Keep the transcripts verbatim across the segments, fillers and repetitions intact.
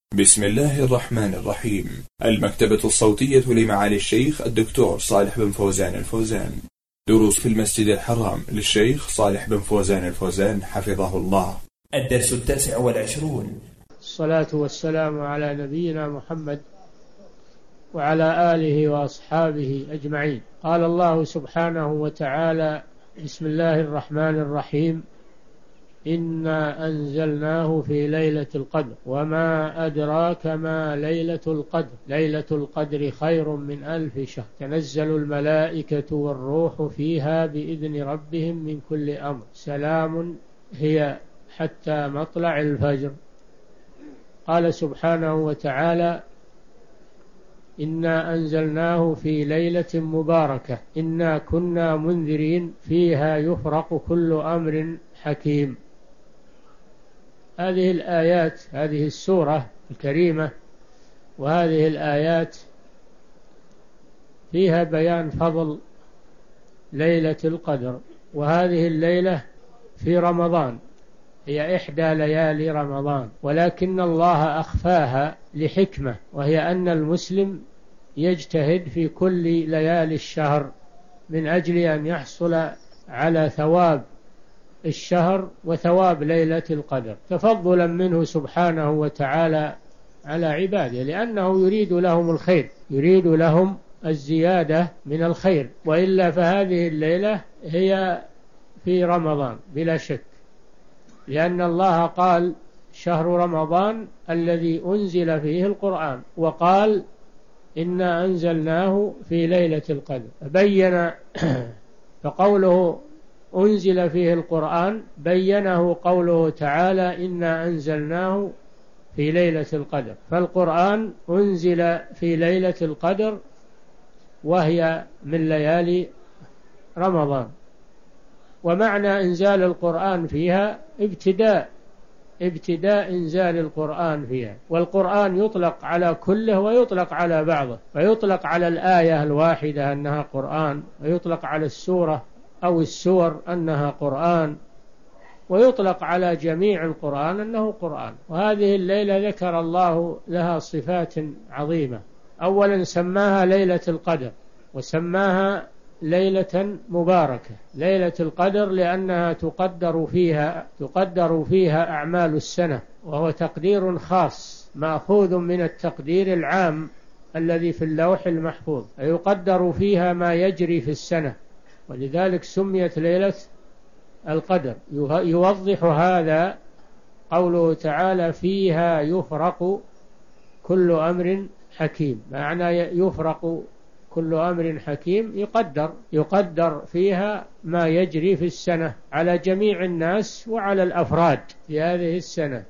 بسم الله الرحمن الرحيم. المكتبة الصوتية لمعالي الشيخ الدكتور صالح بن فوزان الفوزان. دروس في المسجد الحرام للشيخ صالح بن فوزان الفوزان حفظه الله. الدرس التاسع والعشرون. الصلاة والسلام على نبينا محمد وعلى آله وأصحابه أجمعين. قال الله سبحانه وتعالى: بسم الله الرحمن الرحيم. إنا أنزلناه في ليلة القدر وما أدراك ما ليلة القدر ليلة القدر خير من ألف شهر تنزل الملائكة والروح فيها بإذن ربهم من كل أمر سلام هي حتى مطلع الفجر. قال سبحانه وتعالى: إنا أنزلناه في ليلة مباركة إنا كنا منذرين فيها يفرق كل أمر حكيم. هذه الآيات، هذه السورة الكريمة وهذه الآيات فيها بيان فضل ليلة القدر، وهذه الليلة في رمضان، هي إحدى ليالي رمضان، ولكن الله أخفاها لحكمة، وهي أن المسلم يجتهد في كل ليالي الشهر من أجل أن يحصل على ثواب الشهر وثواب ليلة القدر، تفضلا منه سبحانه وتعالى على عباده، لأنه يريد لهم الخير، يريد لهم الزيادة من الخير، وإلا فهذه الليلة هي في رمضان بلا شك، لأن الله قال: شهر رمضان الذي أنزل فيه القرآن، وقال: إنا أنزلناه في ليلة القدر. بين فقوله أنزل فيه القرآن بينه قوله تعالى: إنا أنزلناه في ليلة القدر، فالقرآن أنزل في ليلة القدر وهي من ليالي رمضان، ومعنى إنزال القرآن فيها ابتداء ابتداء إنزال القرآن فيها، والقرآن يطلق على كله ويطلق على بعضه، فيطلق على الآية الواحدة أنها قرآن، ويطلق على السورة أو السور أنها قرآن، ويطلق على جميع القرآن أنه قرآن. وهذه الليلة ذكر الله لها صفات عظيمة. أولا سماها ليلة القدر، وسماها ليلة مباركة. ليلة القدر لأنها تقدر فيها تقدر فيها أعمال السنة، وهو تقدير خاص مأخوذ من التقدير العام الذي في اللوح المحفوظ، يقدر فيها ما يجري في السنة، ولذلك سميت ليلة القدر. يوضح هذا قوله تعالى: فيها يفرق كل أمر حكيم. معنى يفرق كل أمر حكيم يقدر يقدر فيها ما يجري في السنة على جميع الناس وعلى الأفراد في هذه السنة.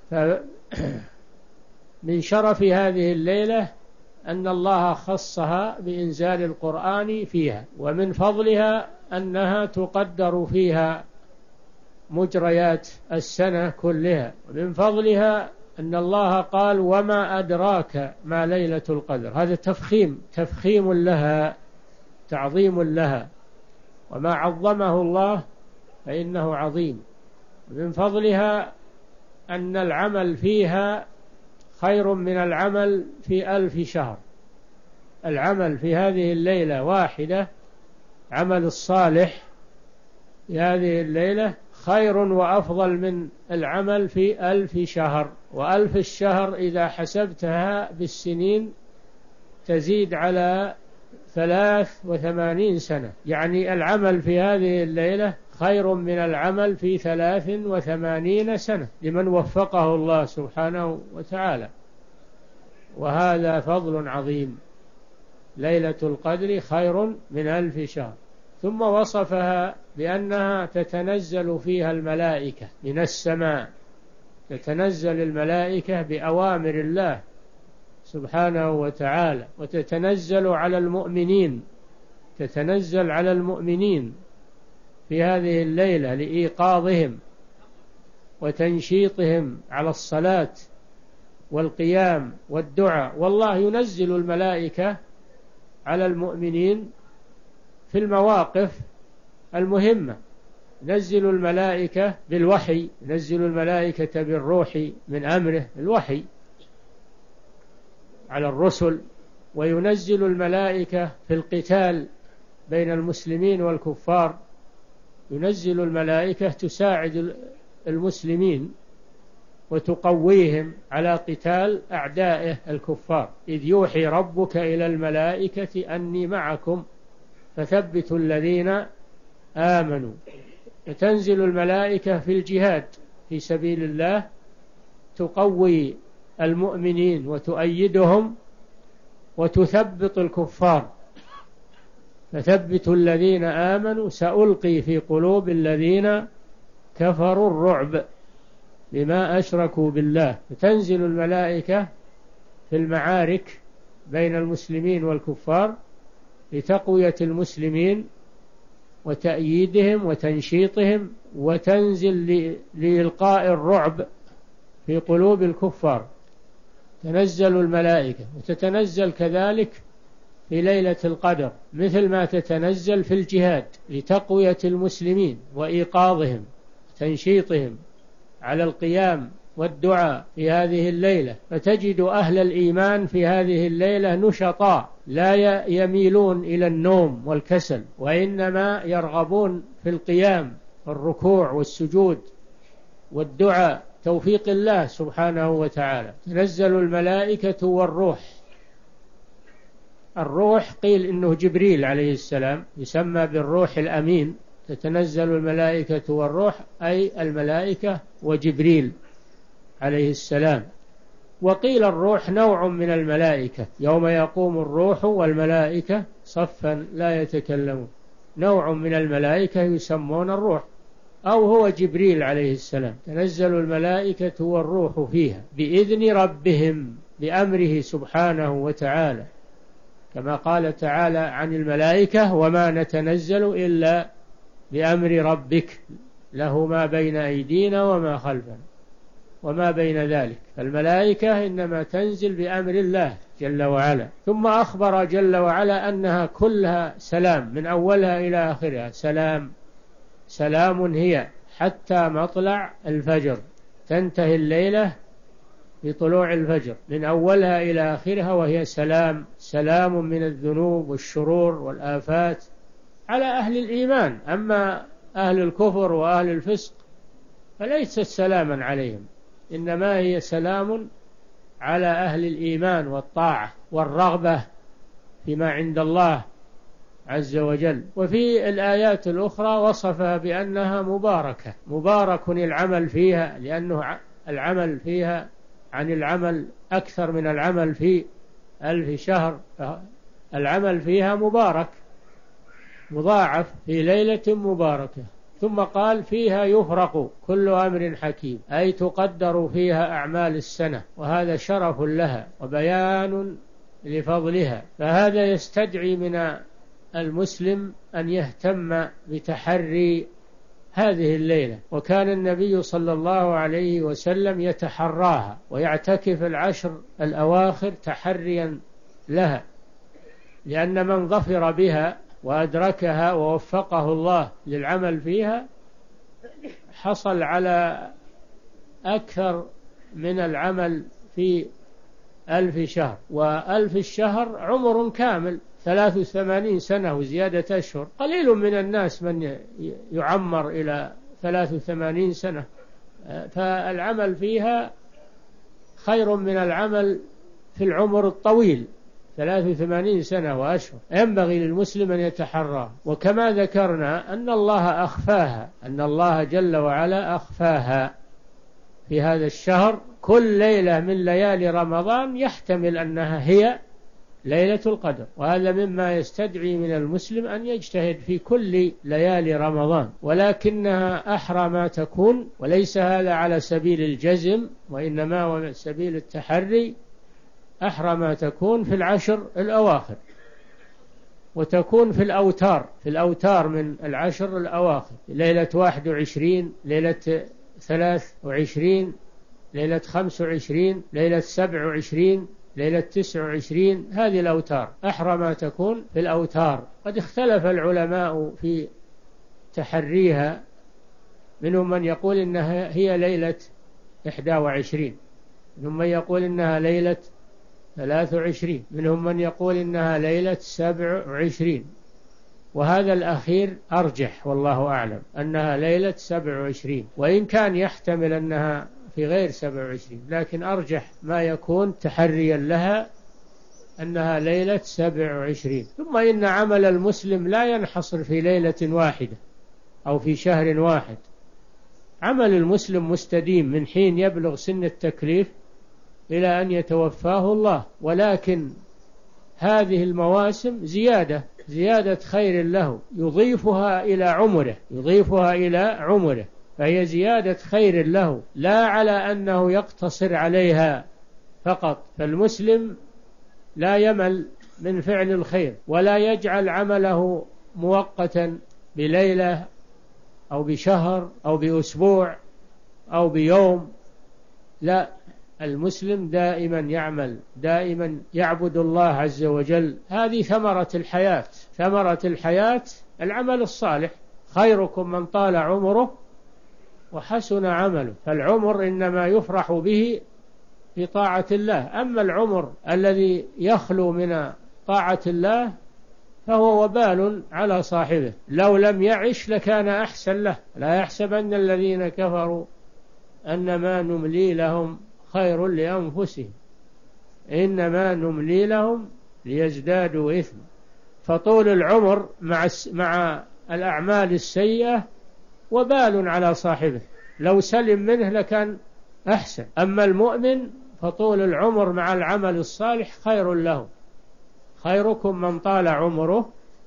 من شرف هذه الليلة أن الله خصها بإنزال القرآن فيها، ومن فضلها أنها تقدر فيها مجريات السنة كلها، ومن فضلها أن الله قال: وما أدراك ما ليلة القدر. هذا تفخيم تفخيم لها، تعظيم لها، وما عظمه الله فإنه عظيم. ومن فضلها أن العمل فيها خير من العمل في ألف شهر. العمل في هذه الليلة واحدة، عمل الصالح في هذه الليلة خير وأفضل من العمل في ألف شهر، وألف الشهر إذا حسبتها بالسنين تزيد على ثلاث وثمانين سنة، يعني العمل في هذه الليلة خير من العمل في ثلاث وثمانين سنة لمن وفقه الله سبحانه وتعالى، وهذا فضل عظيم. ليلة القدر خير من ألف شهر. ثم وصفها بأنها تتنزل فيها الملائكة من السماء، تتنزل الملائكة بأوامر الله سبحانه وتعالى، وتتنزل على المؤمنين تتنزل على المؤمنين في هذه الليلة لإيقاظهم وتنشيطهم على الصلاة والقيام والدعاء. والله ينزل الملائكة على المؤمنين في المواقف المهمة، ينزل الملائكة بالوحي، ينزل الملائكة بالروح من أمره، الوحي على الرسل، وينزل الملائكة في القتال بين المسلمين والكفار، ينزل الملائكة تساعد المسلمين وتقويهم على قتال أعدائه الكفار. إذ يوحي ربك إلى الملائكة أني معكم فثبتوا الذين آمنوا. وتنزل الملائكة في الجهاد في سبيل الله تقوي المؤمنين وتؤيدهم وتثبط الكفار. فثبتوا الذين آمنوا سألقي في قلوب الذين كفروا الرعب بما أشركوا بالله. فتنزل الملائكة في المعارك بين المسلمين والكفار لتقوية المسلمين وتأييدهم وتنشيطهم، وتنزل لإلقاء الرعب في قلوب الكفار. تنزل الملائكة، وتتنزل كذلك في ليلة القدر مثل ما تتنزل في الجهاد لتقوية المسلمين وإيقاظهم تنشيطهم على القيام والدعاء في هذه الليلة. فتجد أهل الإيمان في هذه الليلة نشطاء لا يميلون إلى النوم والكسل، وإنما يرغبون في القيام والركوع والسجود والدعاء، توفيق الله سبحانه وتعالى. تنزل الملائكة والروح. الروح قيل إنه جبريل عليه السلام، يسمى بالروح الأمين. تتنزل الملائكة والروح أي الملائكة وجبريل عليه السلام. وقيل الروح نوع من الملائكة، يوم يقوم الروح والملائكة صفا لا يتكلمون، نوع من الملائكة يسمون الروح، أو هو جبريل عليه السلام. تنزل الملائكة والروح فيها بإذن ربهم، بأمره سبحانه وتعالى، كما قال تعالى عن الملائكة وما نتنزل إلا بأمر ربك له ما بين أيدينا وما خلفنا وما بين ذلك. فالملائكة إنما تنزل بأمر الله جل وعلا. ثم أخبر جل وعلا أنها كلها سلام من أولها إلى آخرها، سلام سلام هي حتى مطلع الفجر، تنتهي الليلة بطلوع الفجر من أولها إلى آخرها، وهي سلام سلام من الذنوب والشرور والآفات على أهل الإيمان. أما أهل الكفر وأهل الفسق فليست سلاما عليهم، إنما هي سلام على أهل الإيمان والطاعة والرغبة فيما عند الله عز وجل. وفي الآيات الأخرى وصفها بأنها مباركة، مبارك العمل فيها، لأنه العمل فيها عن العمل أكثر من العمل في ألف شهر. العمل فيها مبارك مضاعف في ليلة مباركة. ثم قال فيها يفرق كل أمر حكيم، أي تقدر فيها أعمال السنة، وهذا شرف لها وبيان لفضلها. فهذا يستدعي من المسلم أن يهتم بتحري هذه الليلة. وكان النبي صلى الله عليه وسلم يتحراها ويعتكف العشر الأواخر تحريا لها، لأن من ظفر بها وأدركها ووفقه الله للعمل فيها حصل على أكثر من العمل في ألف شهر، وألف الشهر عمر كامل ثلاث وثمانين سنة وزيادة أشهر. قليل من الناس من يعمر إلى ثلاث وثمانين سنة، فالعمل فيها خير من العمل في العمر الطويل ثلاث وثمانين سنة وأشهر. ينبغي للمسلم أن يتحرى. وكما ذكرنا أن الله أخفاها، أن الله جل وعلا أخفاها في هذا الشهر. كل ليلة من ليالي رمضان يحتمل أنها هي ليلة القدر، وهذا مما يستدعي من المسلم أن يجتهد في كل ليالي رمضان، ولكنها أحرى ما تكون، وليس هذا على سبيل الجزم وإنما هو سبيل التحري. أحرى ما تكون في العشر الأواخر، وتكون في الأوتار في الأوتار من العشر الأواخر، ليلة واحد وعشرين، ليلة ثلاث وعشرين، ليلة خمس وعشرين، ليلة سبع وعشرين، ليلة تسع وعشرين. هذه الأوتار أحرى ما تكون في الأوتار. قد اختلف العلماء في تحريها، منهم من يقول إنها هي ليلة إحدى وعشرين، منهم من يقول إنها ليلة ثلاث وعشرين، منهم من يقول إنها ليلة سبع وعشرين، وهذا الأخير أرجح والله أعلم، أنها ليلة سبع وعشرين، وإن كان يحتمل أنها في غير سبع وعشرين، لكن أرجح ما يكون تحريا لها أنها ليلة سبع وعشرين. ثم إن عمل المسلم لا ينحصر في ليلة واحدة أو في شهر واحد، عمل المسلم مستديم من حين يبلغ سن التكليف إلى أن يتوفاه الله، ولكن هذه المواسم زيادة زيادة خير له يضيفها إلى عمره يضيفها إلى عمره فهي زيادة خير له، لا على أنه يقتصر عليها فقط. فالمسلم لا يمل من فعل الخير، ولا يجعل عمله مؤقتا بليلة أو بشهر أو بأسبوع أو بيوم، لا، المسلم دائما يعمل، دائما يعبد الله عز وجل. هذه ثمرة الحياة، ثمرة الحياة العمل الصالح. خيركم من طال عمره وحسن عمله. فالعمر إنما يفرح به في طاعة الله، أما العمر الذي يخلو من طاعة الله فهو وبال على صاحبه، لو لم يعش لكان أحسن له. لا يحسبن الذين كفروا أنما نملي لهم خير لأنفسهم إنما نملي لهم ليزدادوا إثما. فطول العمر مع مع الأعمال السيئة وبال على صاحبه، لو سلم منه لكان أحسن. أما المؤمن فطول العمر مع العمل الصالح خير له. خيركم من طال عمره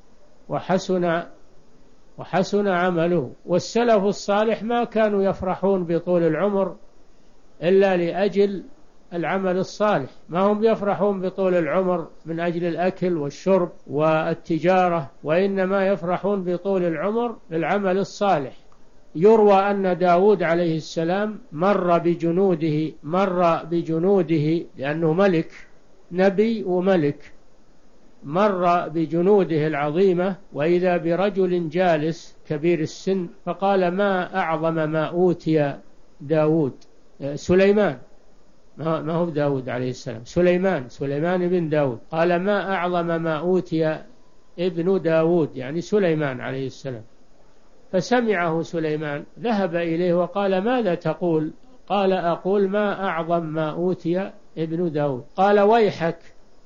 وحسن وحسن عمله. والسلف الصالح ما كانوا يفرحون بطول العمر إلا لأجل العمل الصالح، ما هم يفرحون بطول العمر من أجل الأكل والشرب والتجارة، وإنما يفرحون بطول العمر للعمل الصالح. يروى أن داود عليه السلام مر بجنوده مر بجنوده لأنه ملك، نبي وملك، مر بجنوده العظيمة وإذا برجل جالس كبير السن، فقال ما أعظم ما أوتي داود سليمان، ما هو داود عليه السلام، سليمان سليمان بن داود، قال ما أعظم ما أوتي ابن داود يعني سليمان عليه السلام. فسمعه سليمان ذهب إليه وقال ماذا تقول؟ قال أقول ما أعظم ما أوتي ابن داود. قال ويحك،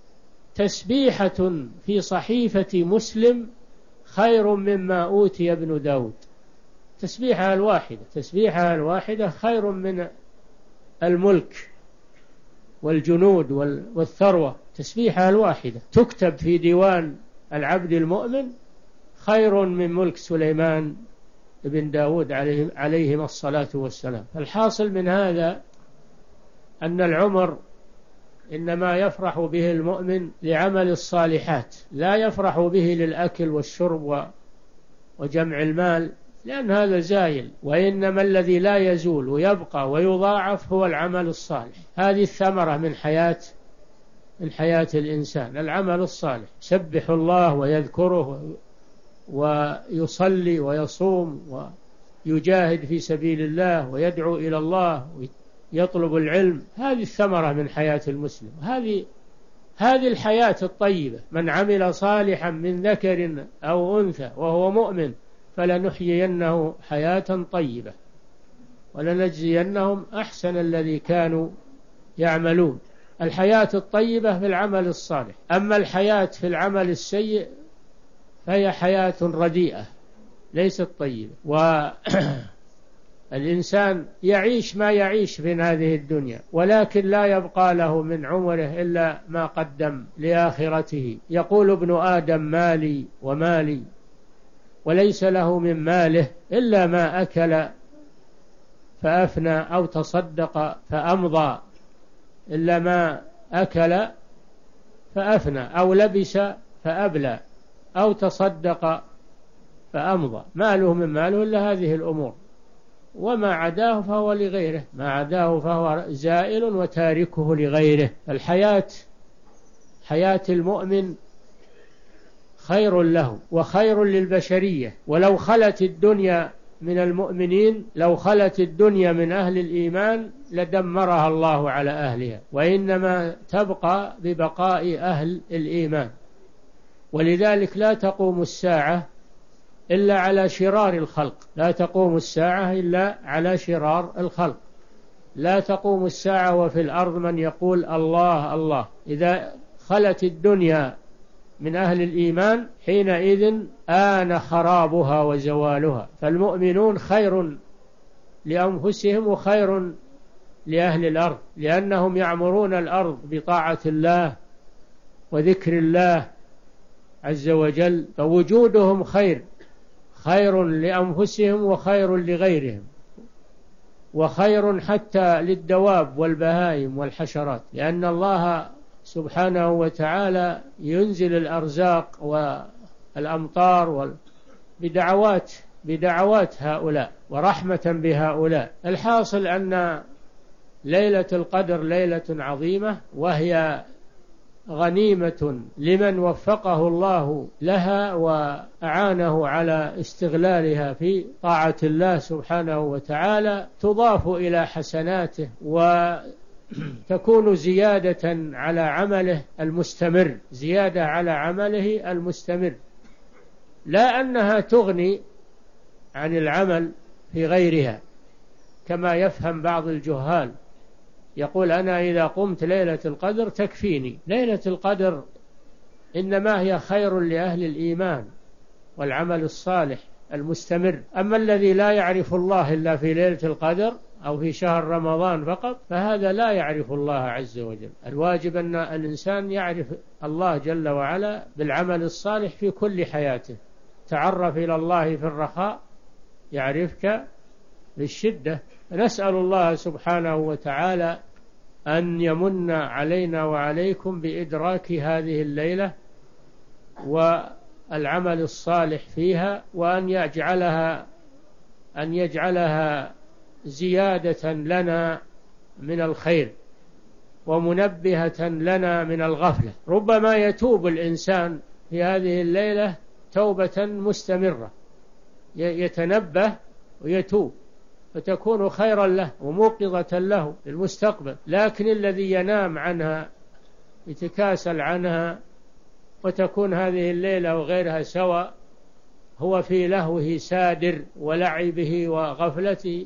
تسبيحة في صحيفة مسلم خير مما أوتي ابن داود. تسبيحها الواحدة تسبيحها الواحدة خير من الملك والجنود والثروة. تسبيحها الواحدة تكتب في ديوان العبد المؤمن خير من ملك سليمان بن داود عليهم عليهم الصلاة والسلام. الحاصل من هذا أن العمر إنما يفرح به المؤمن لعمل الصالحات، لا يفرح به للأكل والشرب وجمع المال، لأن هذا زايل، وإنما الذي لا يزول ويبقى ويضاعف هو العمل الصالح. هذه الثمرة من حياة من حياة الإنسان، العمل الصالح. سبح الله ويذكره ويصلي ويصوم ويجاهد في سبيل الله ويدعو إلى الله ويطلب العلم. هذه الثمرة من حياة المسلم، هذه هذه الحياة الطيبة. من عمل صالحا من ذكر أو أنثى وهو مؤمن فلنحيينه حياة طيبة ولنجزينهم أحسن الذي كانوا يعملون. الحياة الطيبة في العمل الصالح، أما الحياة في العمل السيء فهي حياة رديئة ليست طيبة. والإنسان يعيش ما يعيش في هذه الدنيا، ولكن لا يبقى له من عمره إلا ما قدم لآخرته. يقول ابن آدم مالي ومالي، وليس له من ماله إلا ما أكل فأفنى أو تصدق فأمضى، إلا ما أكل فأفنى أو لبس فأبلى أو تصدق فأمضى. ما له من ماله إلا هذه الأمور، وما عداه فهو لغيره، ما عداه فهو زائل وتاركه لغيره. الحياة حياة المؤمن خير له وخير للبشرية. ولو خلت الدنيا من المؤمنين لو خلت الدنيا من أهل الإيمان لدمرها الله على أهلها، وإنما تبقى ببقاء أهل الإيمان. ولذلك لا تقوم الساعة إلا على شرار الخلق، لا تقوم الساعة إلا على شرار الخلق. لا تقوم الساعة وفي الأرض من يقول الله الله. إذا خلت الدنيا من أهل الإيمان حينئذ آن خرابها وزوالها. فالمؤمنون خير لأنفسهم وخير لأهل الأرض، لأنهم يعمرون الأرض بطاعة الله وذكر الله عز وجل، فوجودهم خير، خير لأنفسهم وخير لغيرهم، وخير حتى للدواب والبهائم والحشرات، لأن الله سبحانه وتعالى ينزل الأرزاق والأمطار بدعوات بدعوات هؤلاء ورحمة بهؤلاء. الحاصل أن ليلة القدر ليلة عظيمة، وهي غنيمة لمن وفقه الله لها وأعانه على استغلالها في طاعة الله سبحانه وتعالى، تضاف إلى حسناته وتكون زيادة على عمله المستمر، زيادة على عمله المستمر، لا أنها تغني عن العمل في غيرها كما يفهم بعض الجهال، يقول أنا إذا قمت ليلة القدر تكفيني. ليلة القدر إنما هي خير لأهل الإيمان والعمل الصالح المستمر. أما الذي لا يعرف الله إلا في ليلة القدر أو في شهر رمضان فقط فهذا لا يعرف الله عز وجل. الواجب أن الإنسان يعرف الله جل وعلا بالعمل الصالح في كل حياته. تعرف إلى الله في الرخاء يعرفك بالشدة. نسأل الله سبحانه وتعالى أن يمن علينا وعليكم بإدراك هذه الليلة والعمل الصالح فيها، وأن يجعلها أن يجعلها زيادة لنا من الخير ومنبهة لنا من الغفلة. ربما يتوب الإنسان في هذه الليلة توبة مستمرة، يتنبه ويتوب فتكون خيرا له وموقظة له للمستقبل. لكن الذي ينام عنها يتكاسل عنها وتكون هذه الليلة وغيرها سواء، هو في لهوه سادر ولعبه وغفلته،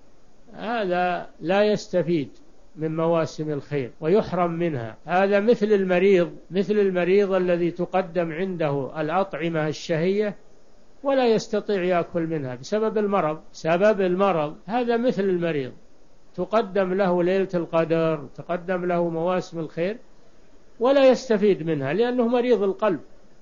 هذا لا يستفيد من مواسم الخير ويحرم منها. هذا مثل المريض مثل المريض الذي تقدم عنده الأطعمة الشهية ولا يستطيع يأكل منها بسبب المرض سبب المرض هذا مثل المريض، تقدم له ليلة القدر، تقدم له مواسم الخير ولا يستفيد منها لأنه مريض القلب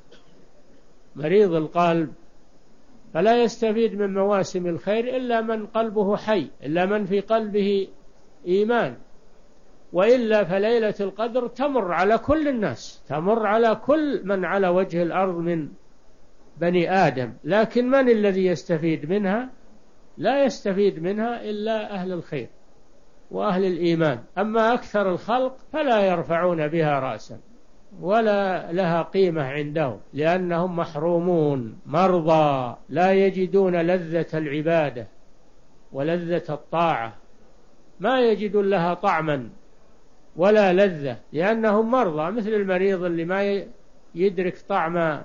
مريض القلب فلا يستفيد من مواسم الخير إلا من قلبه حي، إلا من في قلبه إيمان. وإلا فليلة القدر تمر على كل الناس، تمر على كل من على وجه الأرض من بني آدم، لكن من الذي يستفيد منها؟ لا يستفيد منها إلا أهل الخير وأهل الإيمان. أما أكثر الخلق فلا يرفعون بها رأسا ولا لها قيمة عندهم، لأنهم محرومون مرضى لا يجدون لذة العبادة ولذة الطاعة، ما يجدون لها طعما ولا لذة لأنهم مرضى، مثل المريض اللي ما يدرك طعم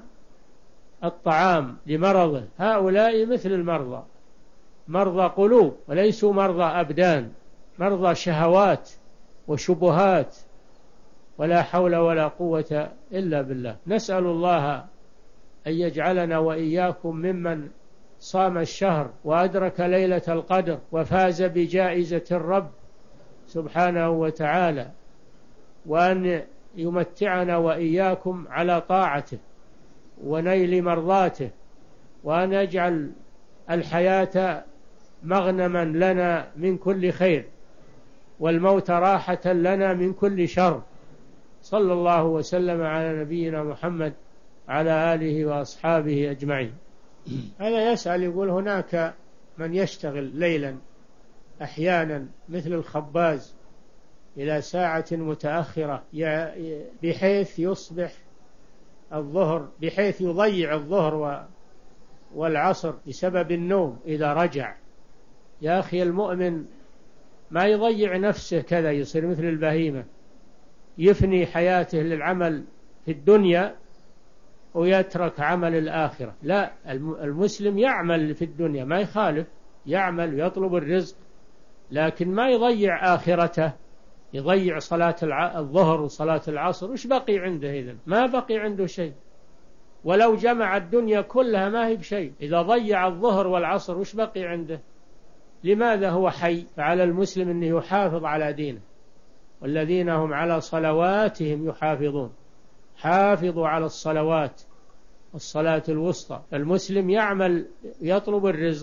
الطعام لمرضه. هؤلاء مثل المرضى، مرضى قلوب وليسوا مرضى أبدان، مرضى شهوات وشبهات، ولا حول ولا قوة إلا بالله. نسأل الله أن يجعلنا وإياكم ممن صام الشهر وأدرك ليلة القدر وفاز بجائزة الرب سبحانه وتعالى، وأن يمتعنا وإياكم على طاعته ونيل مرضاته، وأن يجعل الحياة مغنما لنا من كل خير والموت راحة لنا من كل شر. صلى الله وسلم على نبينا محمد على آله وأصحابه أجمعين. هذا يسأل يقول هناك من يشتغل ليلا أحيانا مثل الخباز إلى ساعة متأخرة بحيث يصبح الظهر بحيث يضيع الظهر والعصر بسبب النوم إذا رجع. يا أخي المؤمن ما يضيع نفسه كذا يصير مثل البهيمة يفني حياته للعمل في الدنيا ويترك عمل الآخرة. لا، المسلم يعمل في الدنيا ما يخالف، يعمل ويطلب الرزق، لكن ما يضيع آخرته، يضيع صلاة الظهر وصلاة العصر. وش بقي عنده إذن؟ ما بقي عنده شيء، ولو جمع الدنيا كلها ما هي بشيء. إذا ضيع الظهر والعصر وش بقي عنده؟ لماذا هو حي؟ فعلى المسلم أن يحافظ على دينه، والذين هم على صلواتهم يحافظون. حافظوا على الصلوات والصلاة الوسطى. المسلم يعمل يطلب الرزق،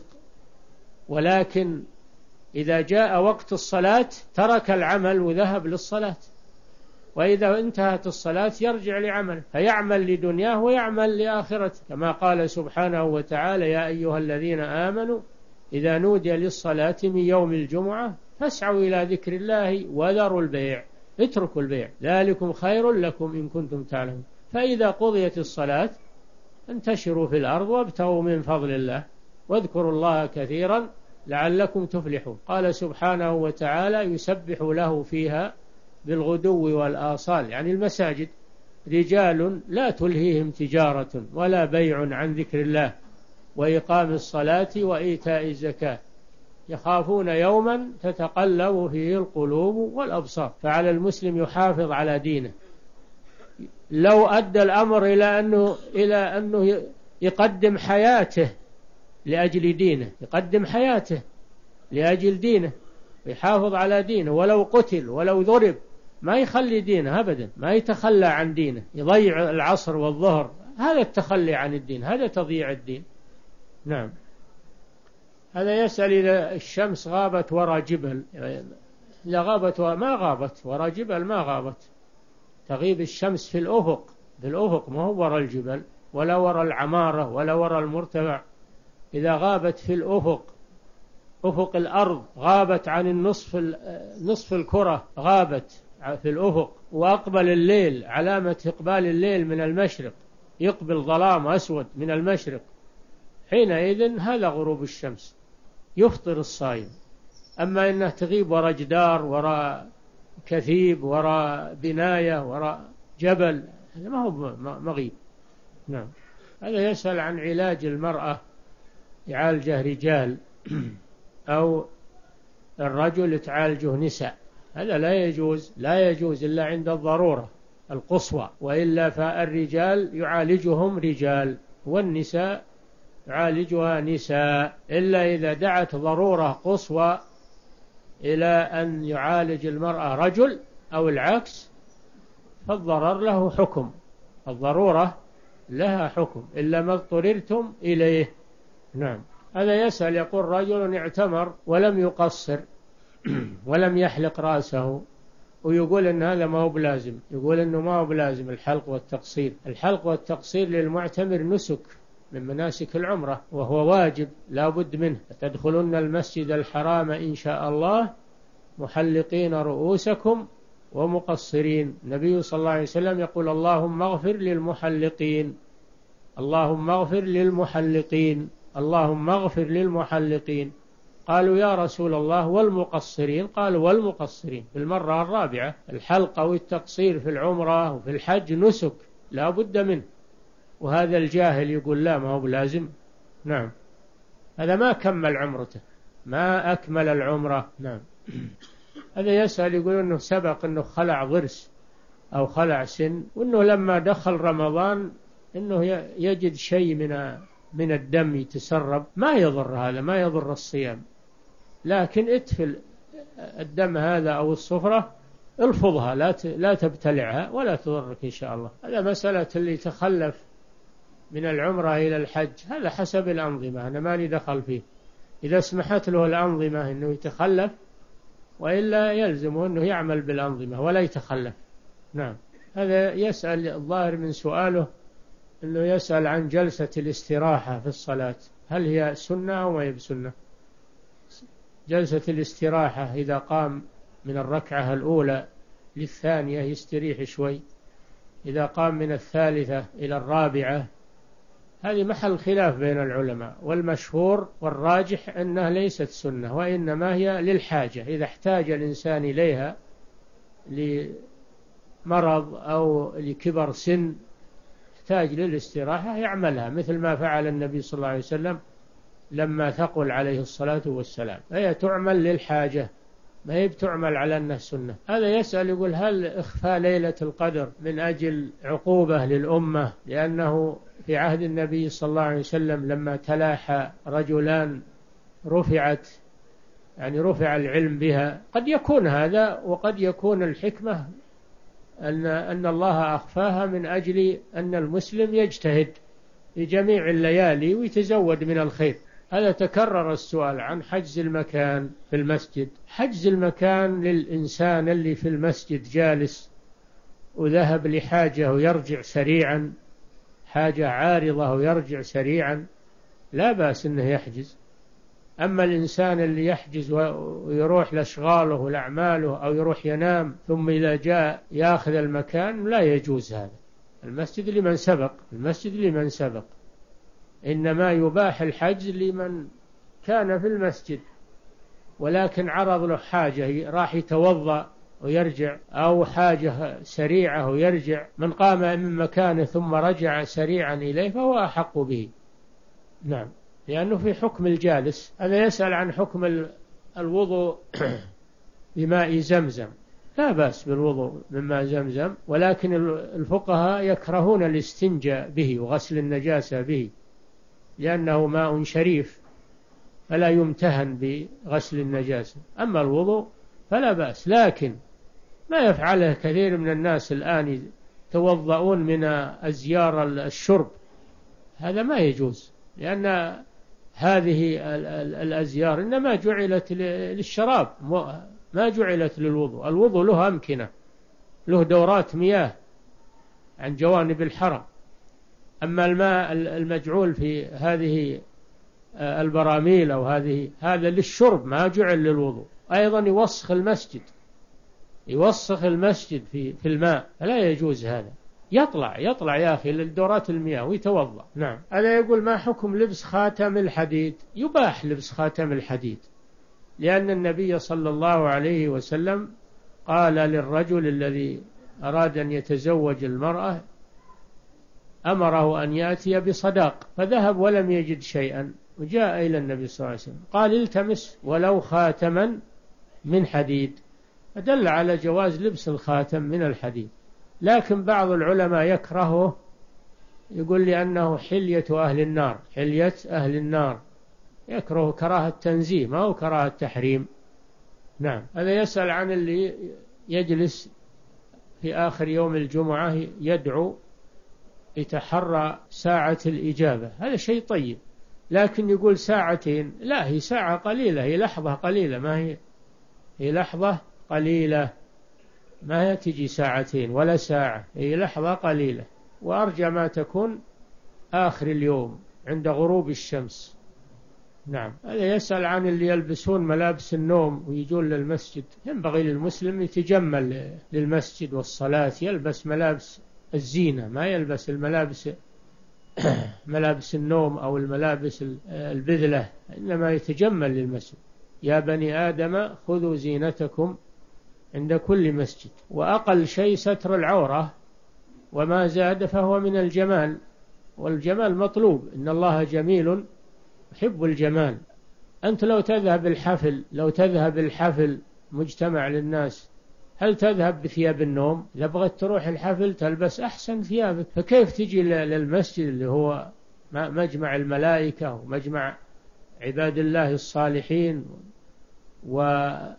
ولكن إذا جاء وقت الصلاة ترك العمل وذهب للصلاة، وإذا انتهت الصلاة يرجع لعمل، فيعمل لدنياه ويعمل لآخرته، كما قال سبحانه وتعالى: يا أيها الذين آمنوا إذا نودي للصلاة من يوم الجمعة فاسعوا إلى ذكر الله وذروا البيع، اتركوا البيع ذلكم خير لكم إن كنتم تعلمون. فإذا قضيت الصلاة انتشروا في الأرض وابتغوا من فضل الله واذكروا الله كثيرا لعلكم تفلحون. قال سبحانه وتعالى: يسبح له فيها بالغدو والآصال، يعني المساجد، رجال لا تلهيهم تجارة ولا بيع عن ذكر الله وإقام الصلاة وإيتاء الزكاة يخافون يوما تتقلب فيه القلوب والأبصار. فعلى المسلم يحافظ على دينه. لو أدى الأمر إلى أنه, إلى أنه يقدم حياته لأجل دينه، يقدم حياته لأجل دينه ويحافظ على دينه، ولو قتل ولو ضرب ما يخلي دينه أبدا، ما يتخلى عن دينه، يضيع العصر والظهر. هذا التخلي عن الدين، هذا تضييع الدين. نعم. هذا يسأل إذا الشمس غابت وراء جبل، إذا غابت ما غابت وراء جبل ما غابت، تغيب الشمس في الأفق، في الأفق ما هو وراء الجبل ولا وراء العمارة ولا وراء المرتفع. إذا غابت في الأفق، أفق الأرض، غابت عن النصف نصف الكرة، غابت في الأفق، وأقبل الليل، علامة إقبال الليل من المشرق، يقبل ظلام أسود من المشرق، حينئذ هذا غروب الشمس، يفطر الصائم. أما إنه تغيب وراء جدار، وراء كثيب، وراء بناية، وراء جبل، هذا ما هو مغيب. نعم. هذا يسأل عن علاج المرأة، يعالجه رجال أو الرجل يتعالجه نساء. هذا لا يجوز، لا يجوز إلا عند الضرورة القصوى، وإلا فالرجال يعالجهم رجال والنساء يعالجها نساء، إلا إذا دعت ضرورة قصوى إلى أن يعالج المرأة رجل أو العكس، فالضرر له حكم، الضرورة لها حكم، إلا ما اضطررتم إليه. نعم. هذا يسأل يقول: رجل اعتمر ولم يقصر ولم يحلق رأسه، ويقول إن هذا ما هو بلازم، يقول إنه ما هو بلازم الحلق والتقصير. الحلق والتقصير للمعتمر نسك من مناسك العمرة، وهو واجب لا بد منه. تدخلون المسجد الحرام إن شاء الله محلقين رؤوسكم ومقصرين. النبي صلى الله عليه وسلم يقول: اللهم اغفر للمحلقين، اللهم اغفر للمحلقين، اللهم اغفر للمحلقين. قالوا: يا رسول الله والمقصرين؟ قالوا: والمقصرين. في المرة الرابعة. الحلق أو التقصير في العمرة وفي الحج نسك لا بد منه، وهذا الجاهل يقول لا ما هو بلازم. نعم. هذا ما كمل عمرته، ما أكمل العمرة. نعم. هذا يسأل يقول إنه سبق إنه خلع ضرس أو خلع سن، وإنه لما دخل رمضان إنه يجد شيء من من الدم يتسرب. ما يضر هذا، ما يضر الصيام، لكن اتفل الدم هذا أو الصفرة الفظها، لا لا تبتلعها ولا تضرك إن شاء الله. هذا مسألة اللي يتخلف من العمرة إلى الحج، هذا حسب الأنظمة، أنا مالي دخل فيه. إذا سمحت له الأنظمة إنه يتخلف، وإلا يلزمه أنه يعمل بالأنظمة ولا يتخلف. نعم. هذا يسأل الظاهر من سؤاله أنه يسأل عن جلسة الاستراحة في الصلاة، هل هي سنة أو ما هي بسنة؟ جلسة الاستراحة إذا قام من الركعة الأولى للثانية يستريح شوي، إذا قام من الثالثة إلى الرابعة هذه محل خلاف بين العلماء، والمشهور والراجح أنها ليست سنة، وإنما هي للحاجة، إذا احتاج الإنسان إليها لمرض أو لكبر سن يحتاج للاستراحة يعملها، مثل ما فعل النبي صلى الله عليه وسلم لما ثقل عليه الصلاة والسلام. هي تعمل للحاجة، ما هي بتعمل على أنها سنة. هذا يسأل يقول هل إخفاء ليلة القدر من أجل عقوبة للأمة، لأنه في عهد النبي صلى الله عليه وسلم لما تلاحى رجلان رفعت يعني رفع العلم بها؟ قد يكون هذا، وقد يكون الحكمة أن أن الله أخفاها من أجل أن المسلم يجتهد في جميع الليالي ويتزود من الخير. هذا تكرر السؤال عن حجز المكان في المسجد. حجز المكان للإنسان اللي في المسجد جالس وذهب لحاجة ويرجع سريعا، حاجة عارضة ويرجع سريعا، لا بأس أنه يحجز. أما الإنسان اللي يحجز ويروح لأشغاله ولأعماله أو يروح ينام ثم إذا جاء يأخذ المكان، لا يجوز هذا. المسجد لمن سبق، المسجد لمن سبق، إنما يباح الحجز لمن كان في المسجد ولكن عرض له حاجة راح يتوضأ ويرجع، أو حاجة سريعة ويرجع، من قام من مكانه ثم رجع سريعا إليه فهو أحق به. نعم، لأنه في حكم الجالس. هذا يسأل عن حكم الوضوء بماء زمزم. لا بأس بالوضوء من ماء زمزم، ولكن الفقهاء يكرهون الاستنجاء به وغسل النجاسة به، لأنه ماء شريف فلا يمتهن بغسل النجاسة. أما الوضوء فلا بأس، لكن ما يفعله كثير من الناس الآن يتوضؤون من أزيار الشرب، هذا ما يجوز، لأن هذه الأزيار إنما جعلت للشراب ما جعلت للوضوء. الوضوء له أمكنة، له دورات مياه عن جوانب الحرم. أما الماء المجعول في هذه البراميل أو هذه هذا للشرب ما جعل للوضوء. أيضا يوسخ المسجد، يوسخ المسجد في في الماء، فلا يجوز هذا. يطلع يطلع يا أخي للدورات المياه ويتوضأ. نعم. هذا يقول ما حكم لبس خاتم الحديد؟ يباح لبس خاتم الحديد، لأن النبي صلى الله عليه وسلم قال للرجل الذي أراد أن يتزوج المرأة أمره أن يأتي بصداق، فذهب ولم يجد شيئا وجاء إلى النبي صلى الله عليه وسلم قال التمس ولو خاتما من حديد، فدل على جواز لبس الخاتم من الحديد. لكن بعض العلماء يكرهه، يقول لأنه حلية أهل النار، حلية أهل النار، يكره كراهة تنزيه ما هو كراهة تحريم. نعم. هذا يسأل عن اللي يجلس في آخر يوم الجمعة يدعو يتحرى ساعة الإجابة، هذا شيء طيب، لكن يقول ساعتين، لا، هي ساعة قليلة، هي لحظة قليلة، ما هي هي لحظة قليلة، ما هي تجي ساعتين ولا ساعة، هي لحظة قليلة، وأرجى ما تكون آخر اليوم عند غروب الشمس. نعم. هذا يسأل عن اللي يلبسون ملابس النوم ويجون للمسجد. ينبغي للمسلم يتجمل للمسجد والصلاة، يلبس ملابس الزينة، ما يلبس الملابس ملابس النوم أو الملابس البذلة، إنما يتجمل للمسجد. يا بني آدم خذوا زينتكم عند كل مسجد. وأقل شيء ستر العورة، وما زاد فهو من الجمال، والجمال مطلوب، إن الله جميل يحب الجمال. أنت لو تذهب الحفل لو تذهب الحفل مجتمع للناس، هل تذهب بثياب النوم؟ إذا بغيت تروح الحفل تلبس أحسن ثيابك، فكيف تجي للمسجد اللي هو مجمع الملائكة ومجمع عباد الله الصالحين، وأنت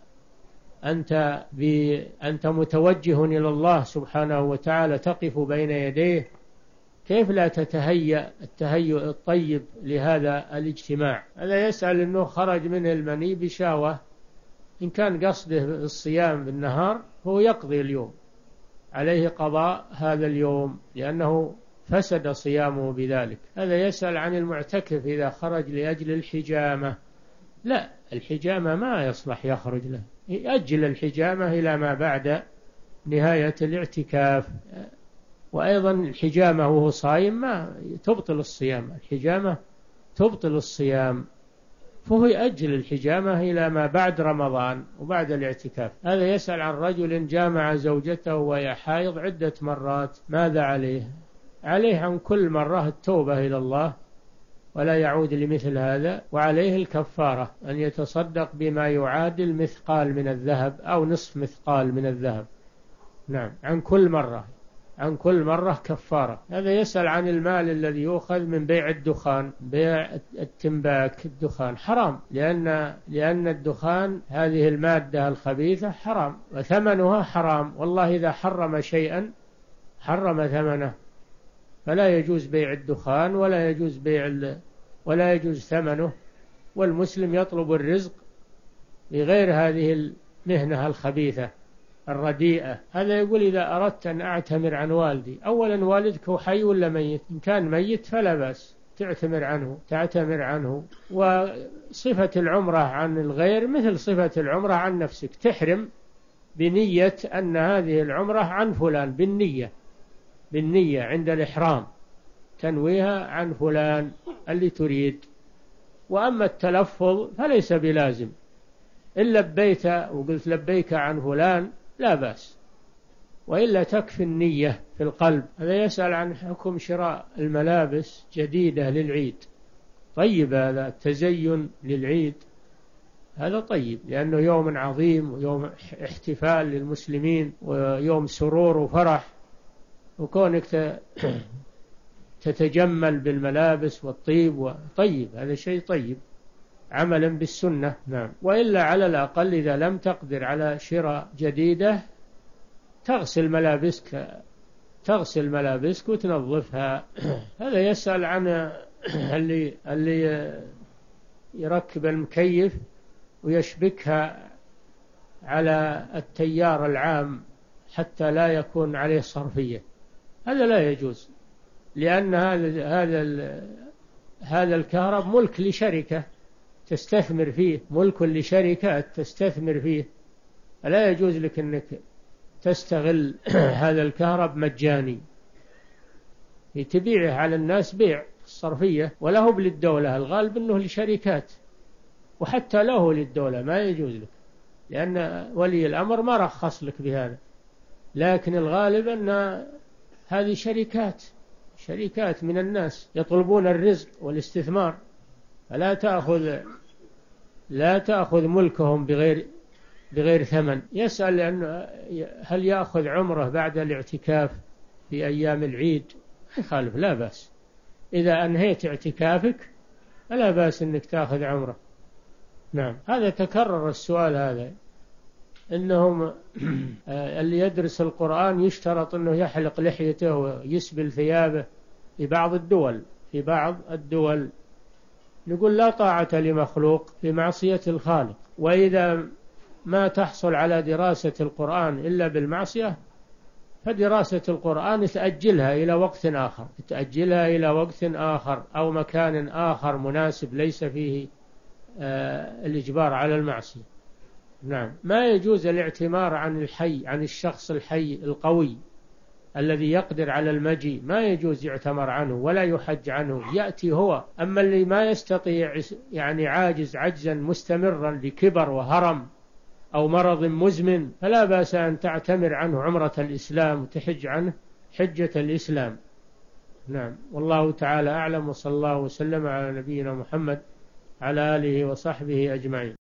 أنت متوجه إلى الله سبحانه وتعالى تقف بين يديه؟ كيف لا تتهيأ التهيؤ الطيب لهذا الاجتماع؟ هذا يسأل أنه خرج منه المني بشاوة، إن كان قصده الصيام بالنهار هو يقضي اليوم، عليه قضاء هذا اليوم لأنه فسد صيامه بذلك. هذا يسأل عن المعتكف إذا خرج لأجل الحجامة. لا، الحجامة ما يصلح يخرج له، يأجل الحجامة إلى ما بعد نهاية الاعتكاف، وأيضا الحجامة وهو صايم ما تبطل الصيام، الحجامة تبطل الصيام، فهو يأجل الحجامة إلى ما بعد رمضان وبعد الاعتكاف. هذا يسأل عن رجل جامع زوجته وهي حائض عدة مرات، ماذا عليه؟ عليه عن كل مرة التوبة إلى الله ولا يعود لمثل هذا، وعليه الكفارة أن يتصدق بما يعادل مثقال من الذهب أو نصف مثقال من الذهب. نعم، عن كل مرة، عن كل مرة كفارة. هذا يسأل عن المال الذي يؤخذ من بيع الدخان، بيع التنباك، الدخان حرام، لأن لأن الدخان هذه المادة الخبيثة حرام وثمنها حرام، والله إذا حرم شيئا حرم ثمنه، فلا يجوز بيع الدخان ولا يجوز بيع ولا يجوز ثمنه. والمسلم يطلب الرزق بغير هذه المهنة الخبيثة الرديئة. هذا يقول إذا أردت أن أعتمر عن والدي، أولا والدك هو حي ولا ميت؟ إن كان ميت فلا بأس تعتمر عنه تعتمر عنه. وصفة العمرة عن الغير مثل صفة العمرة عن نفسك، تحرم بنية أن هذه العمرة عن فلان، بالنية بالنية عند الإحرام تنويها عن فلان اللي تريد. وأما التلفظ فليس بلازم، إن لبيت وقلت لبيك عن فلان لا بأس، وإلا تكفي النية في القلب. هذا يسأل عن حكم شراء الملابس جديدة للعيد. طيب، هذا تزين للعيد، هذا طيب، لأنه يوم عظيم ويوم احتفال للمسلمين ويوم سرور وفرح، وكونك تتجمل بالملابس والطيب طيب، هذا شيء طيب عملا بالسنة. نعم. وإلا على الأقل إذا لم تقدر على شراء جديدة تغسل ملابسك تغسل ملابسك وتنظفها. هذا يسأل عن اللي اللي يركب المكيف ويشبكها على التيار العام حتى لا يكون عليه صرفية، هذا لا يجوز، لأن هذا هذا هذا الكهرب ملك لشركة تستثمر فيه، ملك لشركة تستثمر فيه، لا يجوز لك أنك تستغل هذا الكهرب مجاني، تبيعه على الناس بيع الصرفية، وله للدولة، الغالب أنه لشركات، وحتى له للدولة ما يجوز لك، لأن ولي الأمر ما رخص لك بهذا، لكن الغالب أن هذه شركات شركات من الناس يطلبون الرزق والاستثمار، فلا تأخذ لا تأخذ ملكهم بغير بغير ثمن. يسأل أن هل يأخذ عمره بعد الاعتكاف في أيام العيد؟ يخالف، لا بأس، إذا أنهيت اعتكافك فلا بأس أنك تأخذ عمره. نعم. هذا تكرر السؤال هذا، إنهم اللي يدرس القرآن يشترط أنه يحلق لحيته ويسبل ثيابه في بعض الدول في بعض الدول نقول لا طاعة لمخلوق في معصية الخالق، وإذا ما تحصل على دراسة القرآن إلا بالمعصية فدراسة القرآن تأجلها إلى وقت آخر تأجلها إلى وقت آخر أو مكان آخر مناسب ليس فيه آه الإجبار على المعصية. نعم. ما يجوز الاعتمار عن الحي، عن الشخص الحي القوي الذي يقدر على المجيء، ما يجوز يعتمر عنه ولا يحج عنه، يأتي هو. أما اللي ما يستطيع، يعني عاجز عجزا مستمرا لكبر وهرم أو مرض مزمن، فلا بأس أن تعتمر عنه عمرة الإسلام وتحج عنه حجة الإسلام. نعم. والله تعالى أعلم، وصلى الله وسلم على نبينا محمد على آله وصحبه أجمعين.